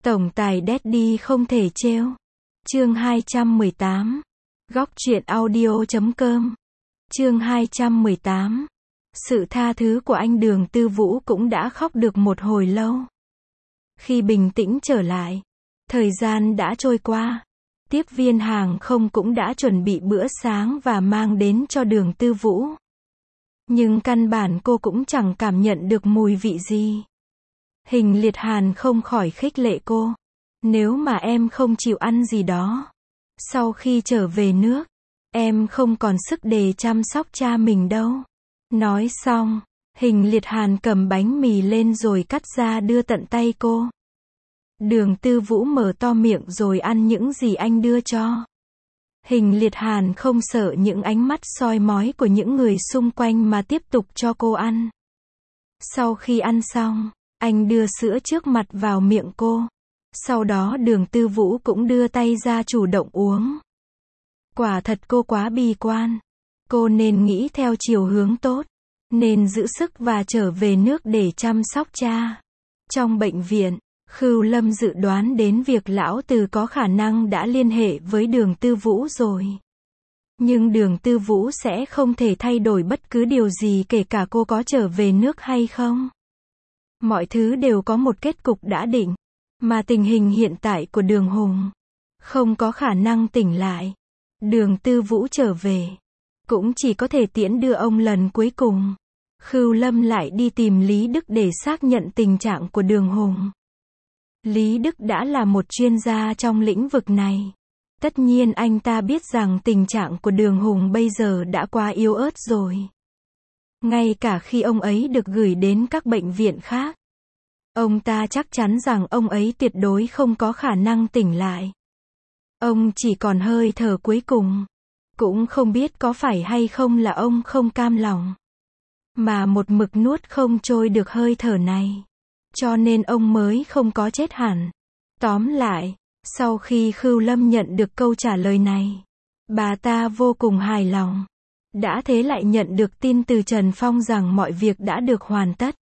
Tổng tài Daddy không thể trêu. Chương 218. Góc truyện audio.com. Chương 218. Sự tha thứ của anh Đường Tư Vũ cũng đã khóc được một hồi lâu. Khi bình tĩnh trở lại, thời gian đã trôi qua. Tiếp viên hàng không cũng đã chuẩn bị bữa sáng và mang đến cho Đường Tư Vũ. Nhưng căn bản cô cũng chẳng cảm nhận được mùi vị gì. Hình Liệt Hàn không khỏi khích lệ cô. Nếu mà em không chịu ăn gì đó, sau khi trở về nước, em không còn sức để chăm sóc cha mình đâu. Nói xong, Hình Liệt Hàn cầm bánh mì lên rồi cắt ra đưa tận tay cô. Đường Tư Vũ mở to miệng rồi ăn những gì anh đưa cho. Hình Liệt Hàn không sợ những ánh mắt soi mói của những người xung quanh mà tiếp tục cho cô ăn. Sau khi ăn xong, anh đưa sữa trước mặt vào miệng cô. Sau đó Đường Tư Vũ cũng đưa tay ra chủ động uống. Quả thật cô quá bi quan. Cô nên nghĩ theo chiều hướng tốt, nên giữ sức và trở về nước để chăm sóc cha. Trong bệnh viện, Khưu Lâm dự đoán đến việc lão Từ có khả năng đã liên hệ với Đường Tư Vũ rồi. Nhưng Đường Tư Vũ sẽ không thể thay đổi bất cứ điều gì kể cả cô có trở về nước hay không. Mọi thứ đều có một kết cục đã định. Mà tình hình hiện tại của Đường Hùng không có khả năng tỉnh lại. Đường Tư Vũ trở về, cũng chỉ có thể tiễn đưa ông lần cuối cùng. Khưu Lâm lại đi tìm Lý Đức để xác nhận tình trạng của Đường Hùng. Lý Đức đã là một chuyên gia trong lĩnh vực này. Tất nhiên anh ta biết rằng tình trạng của Đường Hùng bây giờ đã quá yếu ớt rồi. Ngay cả khi ông ấy được gửi đến các bệnh viện khác, ông ta chắc chắn rằng ông ấy tuyệt đối không có khả năng tỉnh lại. Ông chỉ còn hơi thở cuối cùng. Cũng không biết có phải hay không là ông không cam lòng, mà một mực nuốt không trôi được hơi thở này. Cho nên ông mới không có chết hẳn. Tóm lại, sau khi Khưu Lâm nhận được câu trả lời này, bà ta vô cùng hài lòng. Đã thế lại nhận được tin từ Trần Phong rằng mọi việc đã được hoàn tất.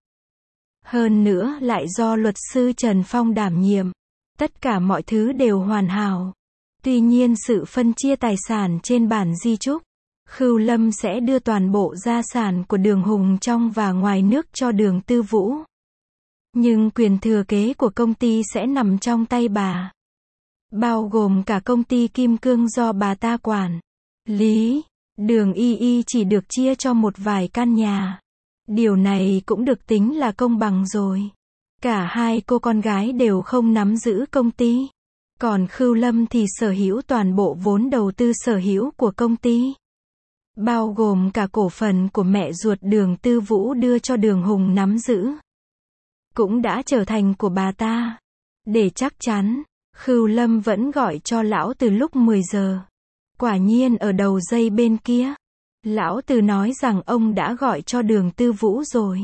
Hơn nữa lại do luật sư Trần Phong đảm nhiệm. Tất cả mọi thứ đều hoàn hảo. Tuy nhiên sự phân chia tài sản trên bản di chúc, Khưu Lâm sẽ đưa toàn bộ gia sản của Đường Hùng trong và ngoài nước cho Đường Tư Vũ. Nhưng quyền thừa kế của công ty sẽ nằm trong tay bà. Bao gồm cả công ty Kim Cương do bà ta quản lý. Đường Y Y chỉ được chia cho một vài căn nhà. Điều này cũng được tính là công bằng rồi. Cả hai cô con gái đều không nắm giữ công ty. Còn Khưu Lâm thì sở hữu toàn bộ vốn đầu tư sở hữu của công ty. Bao gồm cả cổ phần của mẹ ruột Đường Tư Vũ đưa cho Đường Hùng nắm giữ. Cũng đã trở thành của bà ta. Để chắc chắn, Khưu Lâm vẫn gọi cho lão từ lúc 10 giờ. Quả nhiên ở đầu dây bên kia, lão Từ nói rằng ông đã gọi cho Đường Tư Vũ rồi.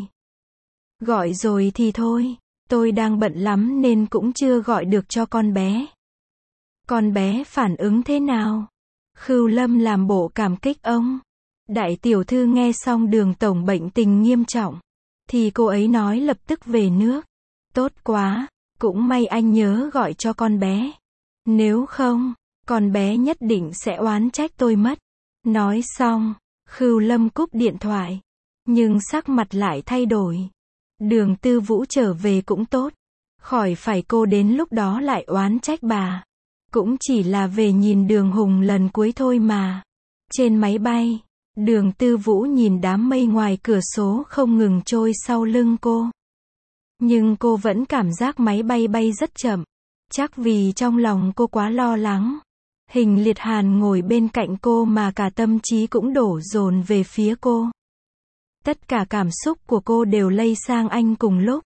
Gọi rồi thì thôi, tôi đang bận lắm nên cũng chưa gọi được cho con bé. Con bé phản ứng thế nào? Khưu Lâm làm bộ cảm kích ông. Đại tiểu thư nghe xong Đường tổng bệnh tình nghiêm trọng, thì cô ấy nói lập tức về nước. Tốt quá, cũng may anh nhớ gọi cho con bé. Nếu không, con bé nhất định sẽ oán trách tôi mất. Nói xong, Khưu Lâm cúp điện thoại. Nhưng sắc mặt lại thay đổi. Đường Tư Vũ trở về cũng tốt. Khỏi phải cô đến lúc đó lại oán trách bà. Cũng chỉ là về nhìn Đường Hùng lần cuối thôi mà. Trên máy bay, Đường Tư Vũ nhìn đám mây ngoài cửa sổ không ngừng trôi sau lưng cô. Nhưng cô vẫn cảm giác máy bay bay rất chậm. Chắc vì trong lòng cô quá lo lắng. Hình Liệt Hàn ngồi bên cạnh cô mà cả tâm trí cũng đổ dồn về phía cô. Tất cả cảm xúc của cô đều lây sang anh cùng lúc.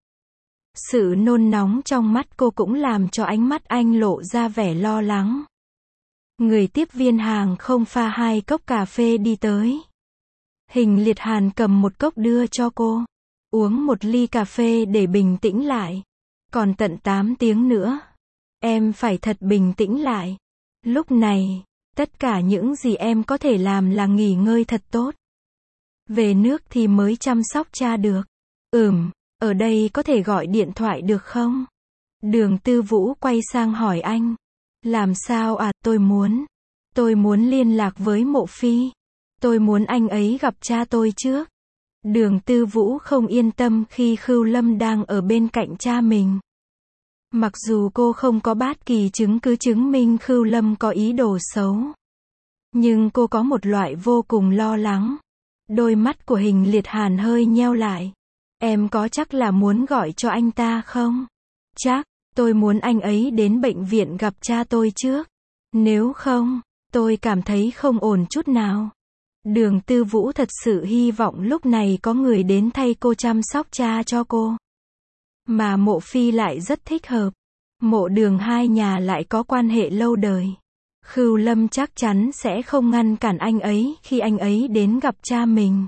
Sự nôn nóng trong mắt cô cũng làm cho ánh mắt anh lộ ra vẻ lo lắng. Người tiếp viên hàng không pha 2 cốc cà phê đi tới. Hình Liệt Hàn cầm một cốc đưa cho cô. Uống một ly cà phê để bình tĩnh lại. Còn tận 8 tiếng nữa. Em phải thật bình tĩnh lại. Lúc này, tất cả những gì em có thể làm là nghỉ ngơi thật tốt. Về nước thì mới chăm sóc cha được. Ở đây có thể gọi điện thoại được không? Đường Tư Vũ quay sang hỏi anh. Làm sao à, tôi muốn liên lạc với Mộ Phi. Tôi muốn anh ấy gặp cha tôi trước. Đường Tư Vũ không yên tâm khi Khưu Lâm đang ở bên cạnh cha mình. Mặc dù cô không có bất kỳ chứng cứ chứng minh Khưu Lâm có ý đồ xấu. Nhưng cô có một loại vô cùng lo lắng. Đôi mắt của Hình Liệt Hàn hơi nheo lại. Em có chắc là muốn gọi cho anh ta không? Chắc, tôi muốn anh ấy đến bệnh viện gặp cha tôi trước. Nếu không, tôi cảm thấy không ổn chút nào. Đường Tư Vũ thật sự hy vọng lúc này có người đến thay cô chăm sóc cha cho cô. Mà Mộ Phi lại rất thích hợp. Mộ Đường hai nhà lại có quan hệ lâu đời. Khưu Lâm chắc chắn sẽ không ngăn cản anh ấy khi anh ấy đến gặp cha mình.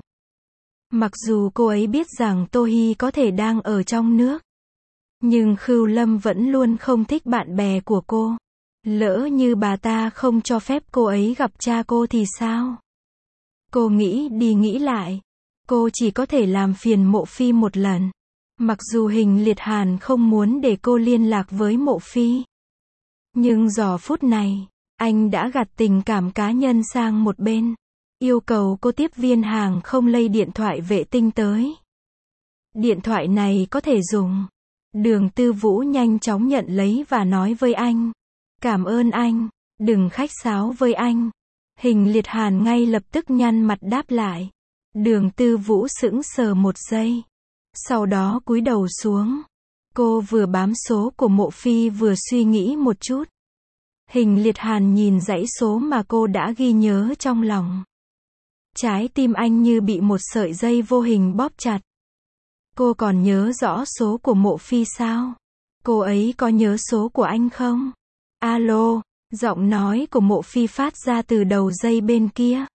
Mặc dù cô ấy biết rằng Tô Hi có thể đang ở trong nước. Nhưng Khưu Lâm vẫn luôn không thích bạn bè của cô. Lỡ như bà ta không cho phép cô ấy gặp cha cô thì sao? Cô nghĩ đi nghĩ lại. Cô chỉ có thể làm phiền Mộ Phi một lần. Mặc dù Hình Liệt Hàn không muốn để cô liên lạc với Mộ Phi. Nhưng giờ phút này, anh đã gạt tình cảm cá nhân sang một bên. Yêu cầu cô tiếp viên hàng không lây điện thoại vệ tinh tới. Điện thoại này có thể dùng. Đường Tư Vũ nhanh chóng nhận lấy và nói với anh. Cảm ơn anh, đừng khách sáo với anh. Hình Liệt Hàn ngay lập tức nhăn mặt đáp lại. Đường Tư Vũ sững sờ một giây. Sau đó cúi đầu xuống. Cô vừa bám số của Mộ Phi vừa suy nghĩ một chút. Hình Liệt Hàn nhìn dãy số mà cô đã ghi nhớ trong lòng. Trái tim anh như bị một sợi dây vô hình bóp chặt. Cô còn nhớ rõ số của Mộ Phi sao? Cô ấy có nhớ số của anh không? Alo, giọng nói của Mộ Phi phát ra từ đầu dây bên kia.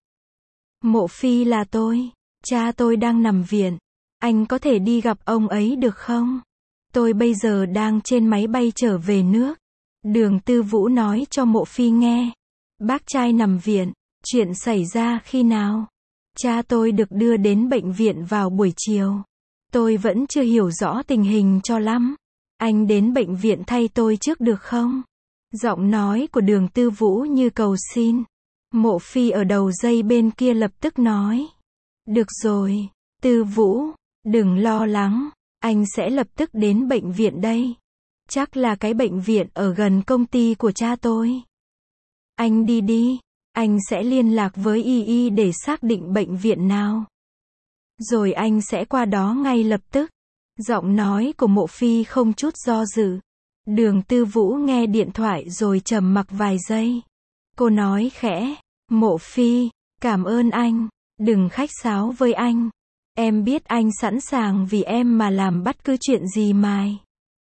Mộ Phi là tôi. Cha tôi đang nằm viện. Anh có thể đi gặp ông ấy được không? Tôi bây giờ đang trên máy bay trở về nước. Đường Tư Vũ nói cho Mộ Phi nghe. Bác trai nằm viện. Chuyện xảy ra khi nào? Cha tôi được đưa đến bệnh viện vào buổi chiều. Tôi vẫn chưa hiểu rõ tình hình cho lắm. Anh đến bệnh viện thay tôi trước được không? Giọng nói của Đường Tư Vũ như cầu xin. Mộ Phi ở đầu dây bên kia lập tức nói. Được rồi, Tư Vũ, đừng lo lắng. Anh sẽ lập tức đến bệnh viện đây. Chắc là cái bệnh viện ở gần công ty của cha tôi. Anh đi đi. Anh sẽ liên lạc với Y để xác định bệnh viện nào. Rồi anh sẽ qua đó ngay lập tức. Giọng nói của Mộ Phi không chút do dự. Đường Tư Vũ nghe điện thoại rồi trầm mặc vài giây. Cô nói khẽ. Mộ Phi, cảm ơn anh. Đừng khách sáo với anh. Em biết anh sẵn sàng vì em mà làm bất cứ chuyện gì mà.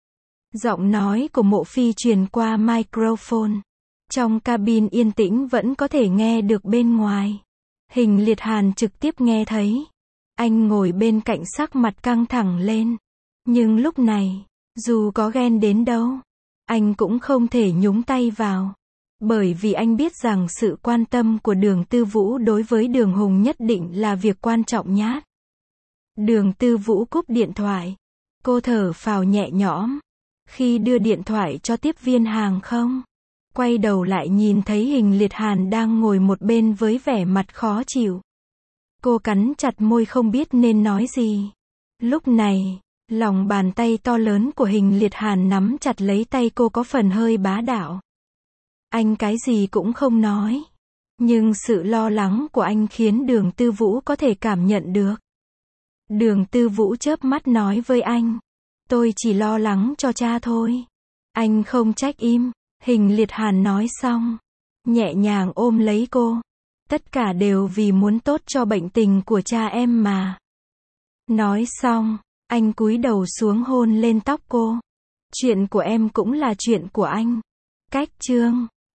Giọng nói của Mộ Phi truyền qua microphone. Trong cabin yên tĩnh vẫn có thể nghe được bên ngoài. Hình Liệt Hàn trực tiếp nghe thấy. Anh ngồi bên cạnh sắc mặt căng thẳng lên. Nhưng lúc này, dù có ghen đến đâu, anh cũng không thể nhúng tay vào. Bởi vì anh biết rằng sự quan tâm của Đường Tư Vũ đối với Đường Hùng nhất định là việc quan trọng nhất. Đường Tư Vũ cúp điện thoại. Cô thở phào nhẹ nhõm. Khi đưa điện thoại cho tiếp viên hàng không, quay đầu lại nhìn thấy Hình Liệt Hàn đang ngồi một bên với vẻ mặt khó chịu. Cô cắn chặt môi không biết nên nói gì. Lúc này, lòng bàn tay to lớn của Hình Liệt Hàn nắm chặt lấy tay cô có phần hơi bá đạo. Anh cái gì cũng không nói. Nhưng sự lo lắng của anh khiến Đường Tư Vũ có thể cảm nhận được. Đường Tư Vũ chớp mắt nói với anh. Tôi chỉ lo lắng cho cha thôi. Anh không trách im. Hình Liệt Hàn nói xong. Nhẹ nhàng ôm lấy cô. Tất cả đều vì muốn tốt cho bệnh tình của cha em mà. Nói xong, anh cúi đầu xuống hôn lên tóc cô. Chuyện của em cũng là chuyện của anh. Cách chương